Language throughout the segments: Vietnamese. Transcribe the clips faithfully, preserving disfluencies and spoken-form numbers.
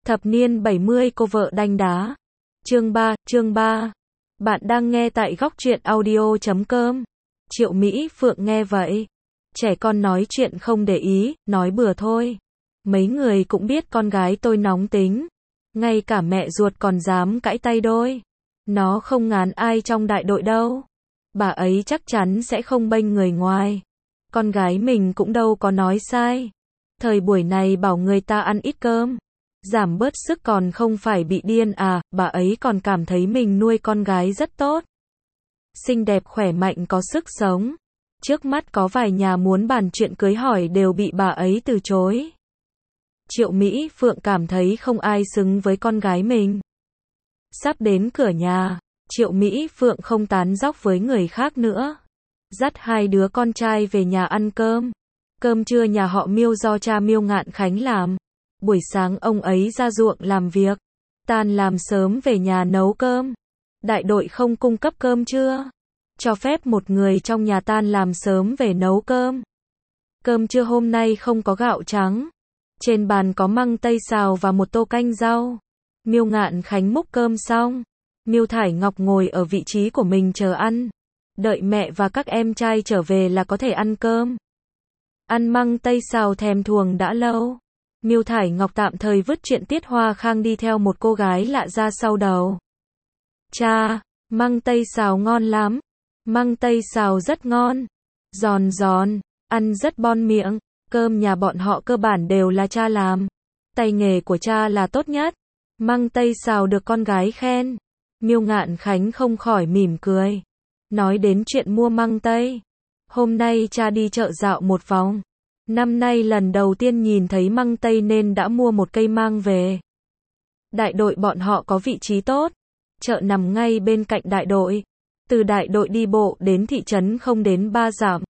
Thập niên bảy mươi cô vợ đanh đá. Chương ba, chương ba. Bạn đang nghe tại góc truyện audio chấm com. Triệu Mỹ Phượng nghe vậy. Trẻ con nói chuyện không để ý, nói bừa thôi. Mấy người cũng biết con gái tôi nóng tính. Ngay cả mẹ ruột còn dám cãi tay đôi. Nó không ngán ai trong đại đội đâu. Bà ấy chắc chắn sẽ không bênh người ngoài. Con gái mình cũng đâu có nói sai. Thời buổi này bảo người ta ăn ít cơm, giảm bớt sức còn không phải bị điên à, bà ấy còn cảm thấy mình nuôi con gái rất tốt. Xinh đẹp khỏe mạnh có sức sống. Trước mắt có vài nhà muốn bàn chuyện cưới hỏi đều bị bà ấy từ chối. Triệu Mỹ Phượng cảm thấy không ai xứng với con gái mình. Sắp đến cửa nhà, Triệu Mỹ Phượng không tán dóc với người khác nữa. Dắt hai đứa con trai về nhà ăn cơm. Cơm trưa nhà họ Miêu do cha Miêu Ngạn Khánh làm. Buổi sáng ông ấy ra ruộng làm việc, tan làm sớm về nhà nấu cơm. Đại đội không cung cấp cơm trưa, cho phép một người trong nhà tan làm sớm về nấu cơm. Cơm trưa hôm nay không có gạo trắng. Trên bàn có măng tây xào và một tô canh rau. Miêu Ngạn Khánh múc cơm xong, Miêu Thải Ngọc ngồi ở vị trí của mình chờ ăn. Đợi mẹ và các em trai trở về là có thể ăn cơm. Ăn măng tây xào thèm thuồng đã lâu. Miêu Thải Ngọc tạm thời vứt chuyện Tiết Hoa Khang đi theo một cô gái lạ ra sau đầu. Cha, măng tây xào ngon lắm. Măng tây xào rất ngon. Giòn giòn, ăn rất bon miệng. Cơm nhà bọn họ cơ bản đều là cha làm. Tay nghề của cha là tốt nhất. Măng tây xào được con gái khen. Miêu Ngạn Khánh không khỏi mỉm cười. Nói đến chuyện mua măng tây. Hôm nay cha đi chợ dạo một vòng. Năm nay lần đầu tiên nhìn thấy măng tây nên đã mua một cây mang về. Đại đội bọn họ có vị trí tốt. Chợ nằm ngay bên cạnh đại đội. Từ đại đội đi bộ đến thị trấn không đến ba dặm.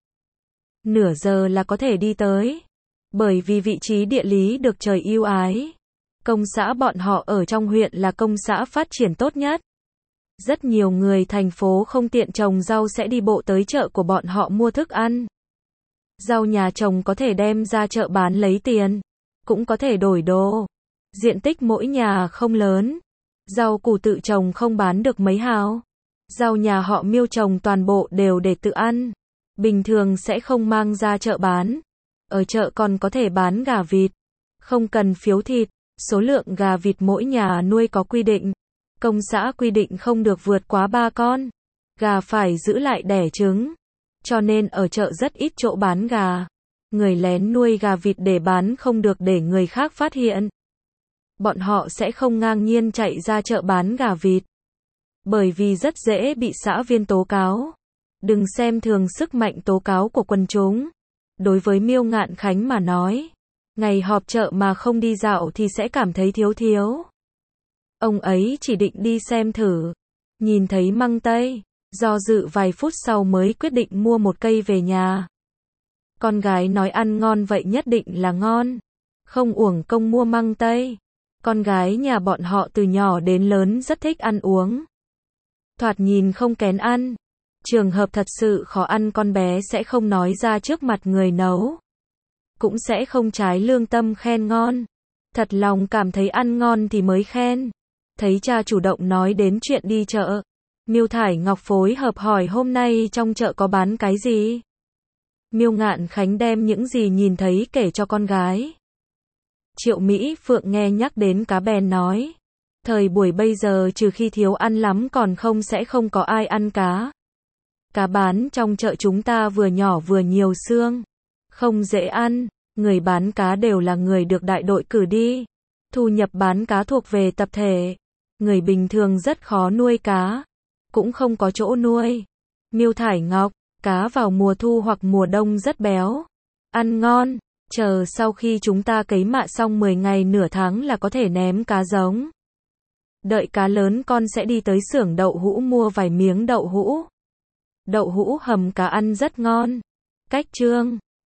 Nửa giờ là có thể đi tới. Bởi vì vị trí địa lý được trời ưu ái. Công xã bọn họ ở trong huyện là công xã phát triển tốt nhất. Rất nhiều người thành phố không tiện trồng rau sẽ đi bộ tới chợ của bọn họ mua thức ăn. Rau nhà trồng có thể đem ra chợ bán lấy tiền, cũng có thể đổi đồ. Diện tích mỗi nhà không lớn. Rau củ tự trồng không bán được mấy hào. Rau nhà họ Miêu trồng toàn bộ đều để tự ăn. Bình thường sẽ không mang ra chợ bán. Ở chợ còn có thể bán gà vịt. Không cần phiếu thịt. Số lượng gà vịt mỗi nhà nuôi có quy định. Công xã quy định không được vượt quá ba con. Gà phải giữ lại đẻ trứng. Cho nên ở chợ rất ít chỗ bán gà. Người lén nuôi gà vịt để bán không được để người khác phát hiện. Bọn họ sẽ không ngang nhiên chạy ra chợ bán gà vịt. Bởi vì rất dễ bị xã viên tố cáo. Đừng xem thường sức mạnh tố cáo của quần chúng. Đối với Miêu Ngạn Khánh mà nói, ngày họp chợ mà không đi dạo thì sẽ cảm thấy thiếu thiếu. Ông ấy chỉ định đi xem thử. Nhìn thấy măng tây, do dự vài phút sau mới quyết định mua một cây về nhà. Con gái nói ăn ngon vậy nhất định là ngon. Không uổng công mua măng tây. Con gái nhà bọn họ từ nhỏ đến lớn rất thích ăn uống. Thoạt nhìn không kén ăn. Trường hợp thật sự khó ăn con bé sẽ không nói ra trước mặt người nấu. Cũng sẽ không trái lương tâm khen ngon. Thật lòng cảm thấy ăn ngon thì mới khen. Thấy cha chủ động nói đến chuyện đi chợ. Miêu Thải Ngọc phối hợp hỏi hôm nay trong chợ có bán cái gì. Miêu Ngạn Khánh đem những gì nhìn thấy kể cho con gái. Triệu Mỹ Phượng nghe nhắc đến cá bèn nói. Thời buổi bây giờ trừ khi thiếu ăn lắm còn không sẽ không có ai ăn cá. Cá bán trong chợ chúng ta vừa nhỏ vừa nhiều xương. Không dễ ăn. Người bán cá đều là người được đại đội cử đi. Thu nhập bán cá thuộc về tập thể. Người bình thường rất khó nuôi cá. Cũng không có chỗ nuôi. Miêu Thải Ngọc, cá vào mùa thu hoặc mùa đông rất béo. Ăn ngon. Chờ sau khi chúng ta cấy mạ xong mười ngày nửa tháng là có thể ném cá giống. Đợi cá lớn con sẽ đi tới xưởng đậu hũ mua vài miếng đậu hũ. Đậu hũ hầm cá ăn rất ngon. Cách trương.